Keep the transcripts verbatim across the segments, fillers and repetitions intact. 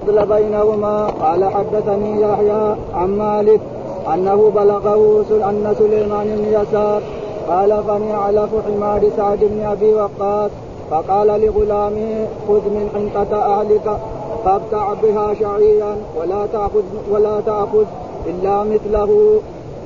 فضل بينهما. قال حدثني يحيى عن مالك أنه بلغه أن سليمان بن يسار قال فني علف حمار سعد بن أبي وقاص فقال لغلامه خذ من حنطة أهلك فابتع بها شعيرا ولا تأخذ ولا تأخذ إلا مثله.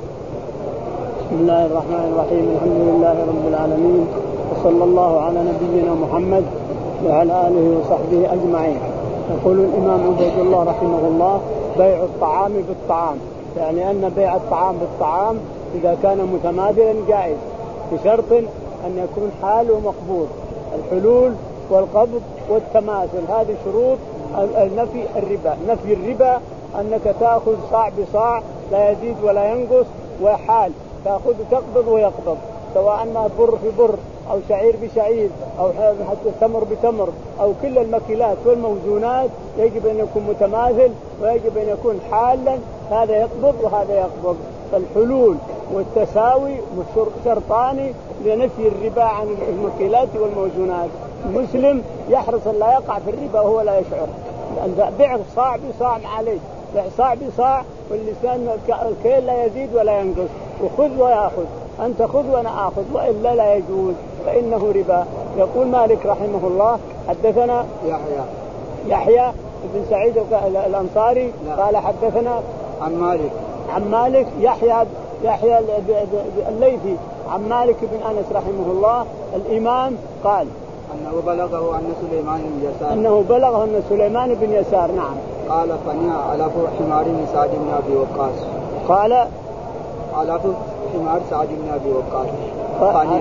بسم الله الرحمن الرحيم. الحمد لله رب العالمين وصلى الله على نبينا محمد وعلى آله وصحبه أجمعين. يقول الإمام عبيد الله رحمه الله بيع الطعام بالطعام، يعني أن بيع الطعام بالطعام إذا كان متماثلا جائز بشرط أن يكون حال ومقبوض. الحلول والقبض والتماثل هذه شروط النفي الربا. نفي الربا أنك تأخذ صاع بصاع لا يزيد ولا ينقص، وحال تأخذ تقبض ويقبض، سواء أنها بر في بر أو شعير بشعير أو حتى تمر بتمر أو كل المكيلات والموزونات يجب أن يكون متماثل ويجب أن يكون حالا، هذا يقبض وهذا يقبض. فالحلول والتساوي شرطان لنفي الربا عن المكيلات والموزونات. المسلم يحرص أن لا يقع في الربا وهو لا يشعر، لأن بيع صاع بصاع عليه، بيع صاع بصاع واللسان الكيل لا يزيد ولا ينقص، وخذ ويأخذ، أنت خذ وأنا آخذ، وإلا لا يجوز فإنه ربا. يقول مالك رحمه الله حدثنا يحيى يحيى بن سعيد الأنصاري قال حدثنا عن مالك عن مالك يحيى يحيى الليثي عن مالك بن أنس رحمه الله الإمام قال أنه بلغه أن سليمان بن يسار أنه بلغه أن سليمان بن يسار نعم قال فني علف حمار سعد بن أبي وقاص قال علف حمار سعد بن أبي وقاص فني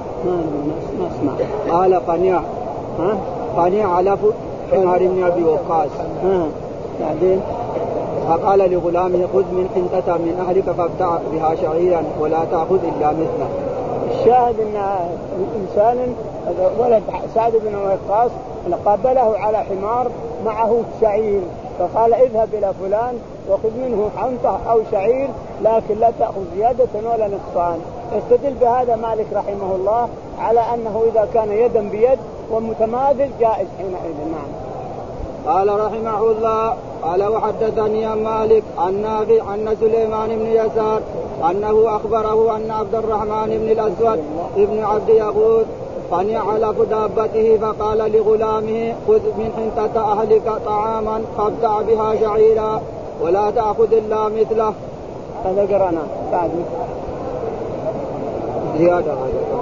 ما اسمع قال فني ها فني علف حمار بن أبي وقاص ها بعدين فقال لغلامه خذ من حنطة من أهلك فابتع بها شعيرا ولا تأخذ إلا مثله. الشاهد أن إنسان ولد سعد بن وقاص قابله على حمار معه شعير، فقال اذهب إلى فلان وخذ منه حنطة أو شعير لكن لا تأخذ زيادة ولا نقصان. يستدل بهذا مالك رحمه الله على أنه إذا كان يدا بيد ومتماثل جائز حينئذ. نعم. قال رحمه الله قال وحدثني عن مالك عن نافع أن سليمان بن يسار أنه أخبره أن عبد الرحمن بن الأسود ابن عبد يغوث فني علف دابته فقال لغلامه خذ من حنطة أهلك طعاما فابتع بها شعيرا ولا تأخذ إلا مثله. هذا قرأنا بعد زيادة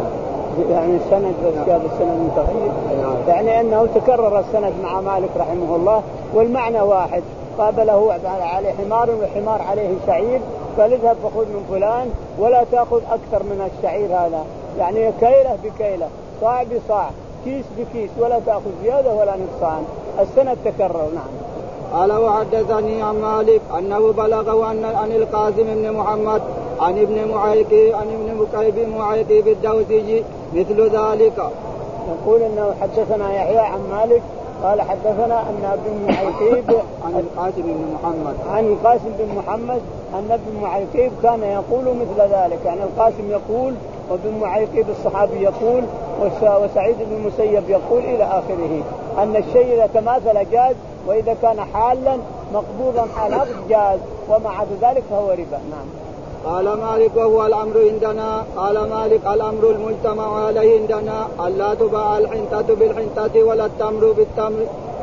يعني السند وزيادة السند متغير، يعني أنه تكرر السند مع مالك رحمه الله والمعنى واحد. قابله عليه حمار وحمار عليه شعير قال اذهب فخذ من فلان ولا تأخذ أكثر من الشعير هذا، يعني كيلة بكيلة صاع بصاع كيس بكيس ولا تأخذ زيادة ولا نقصان. السند تكرر. نعم. قال وحدثني عن مالك أنه بلغه عن عن القاسم بن محمد عن ابن معيقب عن ابن مكيب معيقب الدوسي مثل ذلك. يقول انه حدثنا يحيى عن مالك قال حدثنا ان ابن معيقب عن القاسم بن محمد عن القاسم بن محمد ان ابن معيقب كان يقول مثل ذلك، يعني القاسم يقول وابن معيقب الصحابي يقول وسعيد بن المسيب يقول إلى آخره أن الشيء إذا تماثل جاز، وإذا كان حالا مقبوضا حال هذا جاز، وما عدا ذلك فهو ربا. نعم. قال مالك وهو الأمر عندنا. قال مالك الأمر المجتمع عليه عندنا ألا تباع الحنطة بالحنطة ولا التمر بالتمر.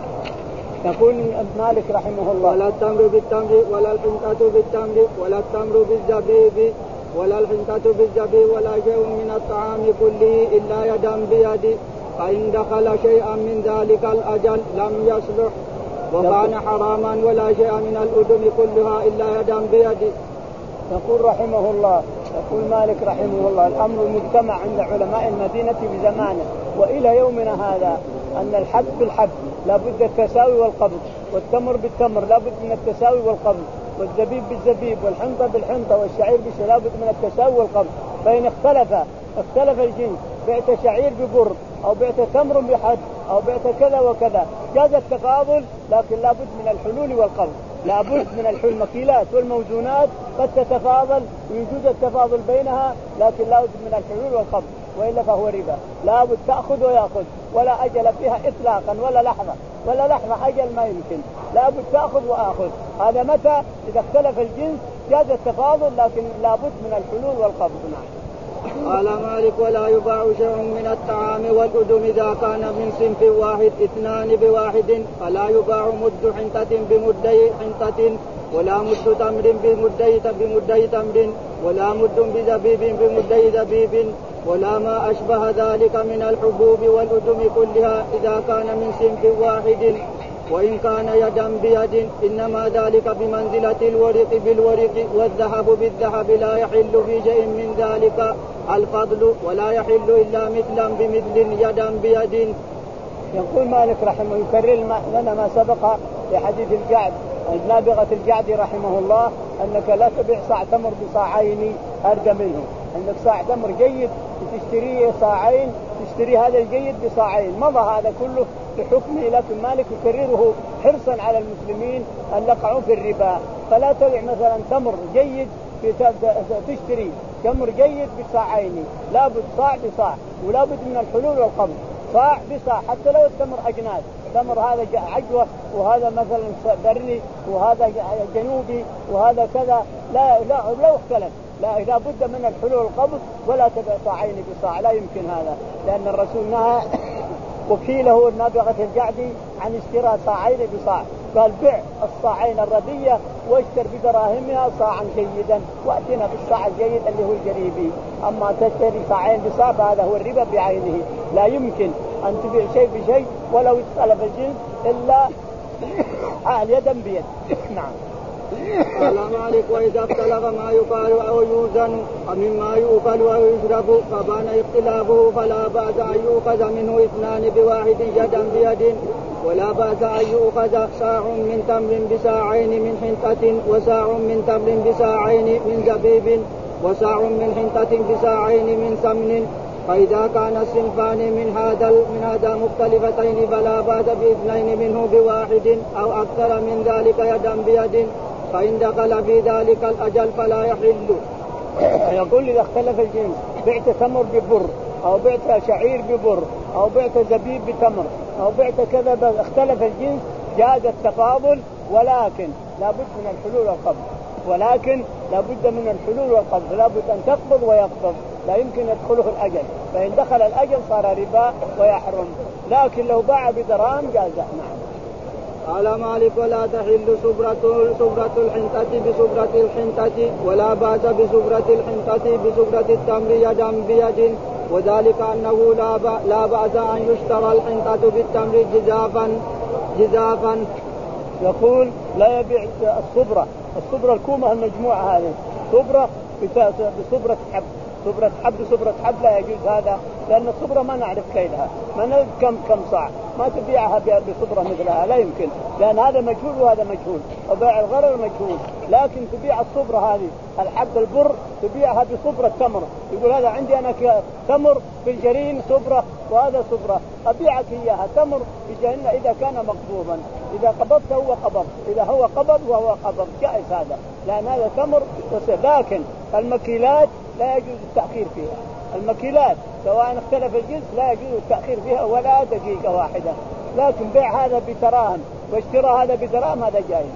يقول مالك رحمه الله ولا التمر بالتمر ولا الحنطة بالتمر ولا التمر بالزبيب ولا الحنطة بالزبيب ولا شيء من الطعام كله إلا يدا بيد، فإن دخل شيئا من ذلك الأجل لم يصلح وكان حراما ولا شيء من الأدم كلها إلا يدا بيد. يقول رحمه الله يقول مالك رحمه الله الأمر المجتمع عند علماء المدينة بزمانه وإلى يومنا هذا أن الحب بالحب لا بد التساوي والقبض، والتمر بالتمر لا بد من التساوي والقبض، والزبيب بالزبيب والحنطة بالحنطة والشعير بالشعير لا بد من التساوي والقبض. فإن اختلف اختلف الجنس بعت شعير ببر أو بعت تمر بحد أو بعت كذا وكذا جاز التفاضل، لكن لا بد من الحلول والقبض، لا بد من الحلول. المكيلات والموزونات قد تتفاضل ويوجد التفاضل بينها، لكن لا بد من الحلول والقبض، وإلا فهو ربا. لا بد تأخذ ويأخذ ولا أجل فيها إطلاقا ولا لحظة، ولا لحظة أجل ما يمكن، لابد تأخذ وآخذ. هذا متى؟ إذا اختلف الجنس جاز التفاضل، لكن لابد من الحلول والقبض. نعم. قال مالك ولا يباع شيء من الطعام والأدم إذا كان من صنف واحد اثنان بواحد، فلا يباع مد حنطة بمدي حنطة، ولا مد تمر بمدي بمدي تمر، ولا مد بزبيب بمدي زبيب، ولا ما أشبه ذلك من الحبوب والأدم كلها إذا كان من صنف واحد، وإن كان يدا بيد، إنما ذلك بمنزلة الورق بالورق والذهب بالذهب، لا يحل في شيء من ذلك الفضل، ولا يحل إلا مثلا بمثل يدا بيد. يقول مالك رحمه يكرر لنا ما سبق في حديث الجعد، نابغة الجعد رحمه الله، أنك لا تبيع صاع تمر بصاعين أرجى منه. عندك صاع تمر جيد تشتريه صاعين، تشتري هذا الجيد بصاعين، مضى هذا كله بحكمه. لكن مالك يكرره حرصا على المسلمين أن يقعوا في الربا، فلا تبيع مثلا تمر جيد تشتري تمر جيد بصاعين، لابد صاع بصاع، ولابد من الحلول والقبض، صاع بصاع حتى لو التمر أجناس، تمر هذا عجوة وهذا مثلا بري وهذا جنوبي وهذا كذا، لا لا لو اختلف لا لا بد من الحلول والقبض، ولا تبع صاعين بصاع، لا يمكن هذا، لأن الرسول نهى وكيله نابغة الجعدي عن اشتراء صاعين بصاع، قال بيع الصاعين الردية واشتر بدراهمها صاعا جيدا وأتنا بالصاع الجيد اللي هو الجريبي. أما تشتري صاعين بصاع فهذا هو الربا بعينه، لا يمكن أن تبيع شيء بشيء ولو اختلف الجنس إلا حال يدا بيد. نعم. قال مالك وإذا اختلف ما يقال أو يوزن مما يؤكل أو يشرب فبان اختلافه فلا بأس أن يؤخذ منه اثنان بواحد يدا بيد، ولا بأس أن يؤخذ ساع من تمر بساعين من حنطة، وساع من تمر بساعين من زبيب، وساع من حنطة بساعين من سمن. فإذا كان الصنفان من هذا من هذا مختلفتين فلا بأس باثنين منه بواحد أو أكثر من ذلك يدا بيد، فإن دخل في ذلك الأجل فلا يحل. يقول إذا اختلف الجنس، بعت تمر ببر أو بعت شعير ببر أو بعت زبيب بتمر أو بعت كذا، اختلف الجنس جاز التفاضل، ولكن لابد من الحلول والقبض، ولكن لابد من الحلول والقبض، لابد أن تقبض ويقبض، لا يمكن يدخله الأجل، فإن دخل الأجل صار ربا ويحرم، لكن لو باع بدراهم جاز. نعم. قال مالك ولا تحل صبرة صبرة الحنطة بصبرة الحنطة، ولا بأس بصبرة الحنطة بصبرة التمر يدا بيد، وذلك أنه لا بأس أن يشترى الحنطة بالتمر جزافا جزافا. يقول لا يبيع الصبرة، الصبرة الكومة المجموعة هذه صبرة بصبرة حب، صبرة حب صبرة حب لا يجوز هذا، لأن الصبرة ما نعرف كيلها، ما نعرف كم كم صاع، ما تبيعها بصبرة مثلها، لا يمكن، لأن هذا مجهول وهذا مجهول، وبيع الغرر مجهول. لكن تبيع الصبرة هذه الحب البر تبيعها بصبرة تمر، يقول هذا عندي أنا تمر بالجرين صبرة وهذا صبرة، أبيعك إياها تمر بجهنة إذا كان مقبوضا، إذا قبضت هو قبض، إذا هو قبض وهو قبض، جائز هذا، لأن هذا تمر وصبر. لكن المكيلات لا يجوز التأخير فيها، المكيلات سواء اختلف الجنس لا يجوز التأخير فيها ولا دقيقة واحدة، لكن بيع هذا بدراهم واشترى هذا بدراهم هذا جائز.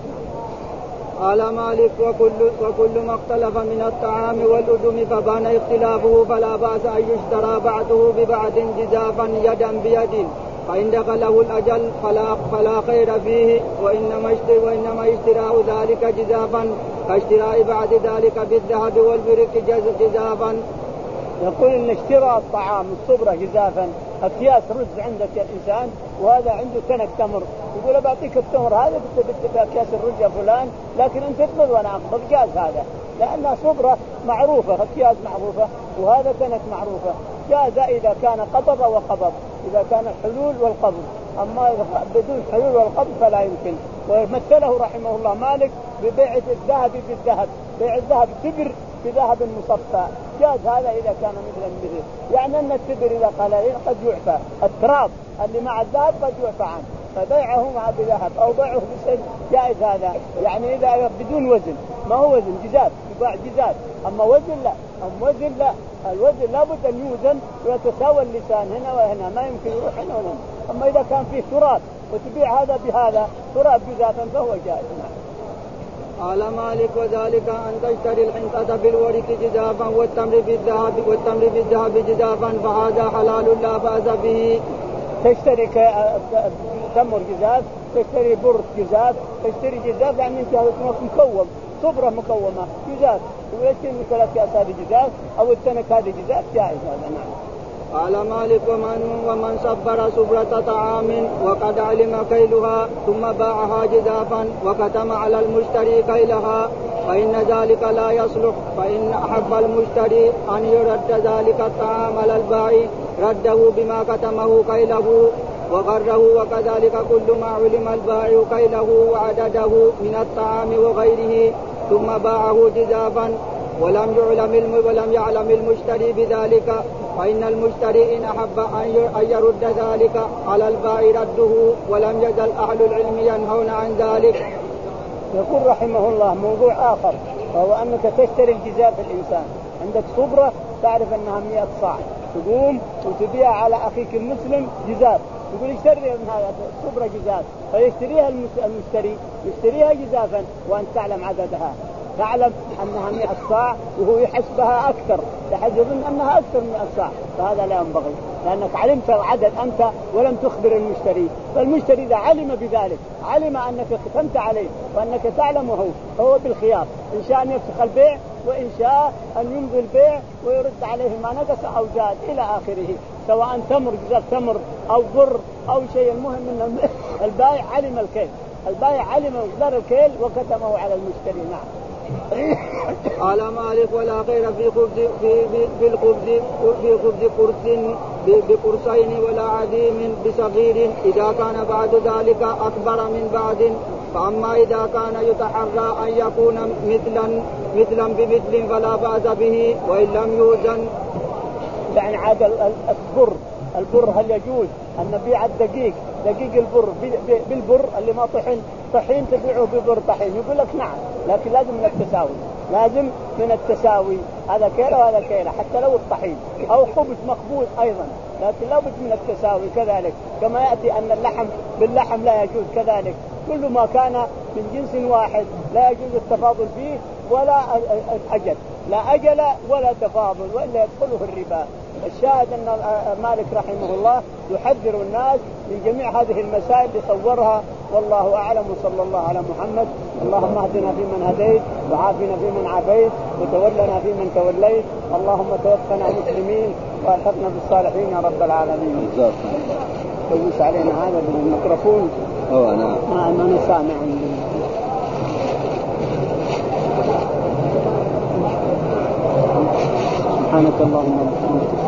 قال مالك وكل, وكل ما اختلف من الطعام والأدم فبان اختلافه فلا بأس أن يشترى بعضه ببعض جزافا يدا بيد، فإن دخله الأجل فلا, فلا خير فيه، وإنما, اشترى وإنما اشتراء ذلك جزافا كاشتراء بعد ذلك بالذهب والبرك جزافا. يقول إن اشترى الطعام الصبرة جزافا، أكياس رز عندك يا الإنسان وهذا عنده تنك تمر، يقول بعطيك التمر هذا بأكياس الرز يا فلان، لكن أنت تقبض وأنا أقبض، جاز هذا، لأنها صبرة معروفة، أكياس معروفة وهذا تنك معروفة، جاز إذا كان قبض وقبض، إذا كان الحلول والقبض، أما بدون حلول والقبض فلا يمكن. ومثله رحمه الله مالك ببيع الذهب بالذهب، بيع الذهب تبر بذهب مصفى، جاز هذا إذا كان مثل المثل، يعني أن التبر إذا قال قد يعفى، التراب اللي مع الذهب قد يعفى عنه، فبيعه مع بذهب أو بيعه بسن جائز هذا، يعني إذا بدون وزن، ما هو وزن جزاف يباع جزاف، أما وزن لا، أما وزن لا، الوزن لابد أن يوزن ويتساوى اللسان هنا وهنا، ما يمكن يروح هنا وهنا. أما إذا كان فيه تراب وتبيع هذا بهذا تراب جزافا فهو جائز. قال مالك وذلك أن تشتري الحنطة بالورق جزافا والتمر بالذهب والتمر بالذهب جزافا فهذا حلال لا بأس به. تشتري تمر جزاف، تشتري بر جزاف، تشتري جزاف يعني مكوم صبرة مكومة جزاف، ويشتري ثلاث كأس هذه جزاف أو التنك هذه جزاف جائز هذا. نعم. قال مالك ومن, ومن صبر صبرة طعام وقد علم كيلها ثم باعها جزافا وكتم على المشتري كيلها فإن ذلك لا يصلح، فإن أحب المشتري أن يرد ذلك الطعام على البائع رده بما كتمه كيله وغره، وكذلك كل ما علم البائع كيله وعدده من الطعام وغيره ثم باعه جزافا ولم يعلم ولم يعلم المشتري بذلك فإن المشتري إن أحب أن يرد ذلك على البائع رده، ولم يزل أهل العلم ينهون عن ذلك. يقول رحمه الله موضوع آخر، وهو أنك تشتري الجزاف الإنسان، عندك صبرة تعرف أنها مئة صاع، تقوم وتبيع على أخيك المسلم جزاف، يقول اشتري من هذا صبرة جزاف، فيشتريها المشتري يشتريها جزافا وأنت تعلم عددها، تعلم أنها مئة صاع وهو يحسبها أكثر، لحد يظن أنها أكثر من مئة صاع، فهذا لا ينبغي لأنك علمت العدد أنت ولم تخبر المشتري. فالمشتري إذا علم بذلك علم أنك ختمت عليه وأنك تعلمه فهو بالخيار، إن شاء أن يفسخ البيع وإن شاء أن يمضي البيع ويرد عليه ما نقص أو زاد إلى آخره، سواء تمر جزاف تمر أو بر أو شيء. المهم أن البائع علم الكيل، البائع علم مقدار الكيل وكتمه على المشتري. نعم. قال مالك ولا خير في خبز في الخبز في خبز قرص بقرصين ولا عديم بصغير إذا كان بعد ذلك أكبر من بعد، فأما إذا كان يتحرى أن يكون مثلا مثلا بمثل فلا بأس به وإن لم يوزن. يعني عاد البر البر هل يجوز أن نبيع الدقيق دقيق البر بالبر اللي ما طحن طحين تبيعه ببر طحين؟ يقول لك نعم، لكن لازم من التساوي، لازم من التساوي، هذا كيلة وهذا كيلة حتى لو الطحين، أو خبز مخبوز أيضا، لكن لابد من التساوي كذلك. كما يأتي أن اللحم باللحم لا يجوز كذلك، كل ما كان من جنس واحد لا يجوز التفاضل فيه ولا أجل، لا أجل ولا تفاضل، وإلا يدخله الربا. الشاهد أن مالك رحمه الله يحذر الناس من جميع هذه المسائل اللي صورها، والله أعلم. وصلى الله على محمد. اللهم اهدنا فيمن هديت وعافنا فيمن عافيت وتولنا فيمن توليت، اللهم توفنا مسلمين والحقنا بالصالحين يا رب العالمين. توس علينا هذا بالميكروفون. أو أنا ما أنا سامع. سبحانك اللهم وبحمدك.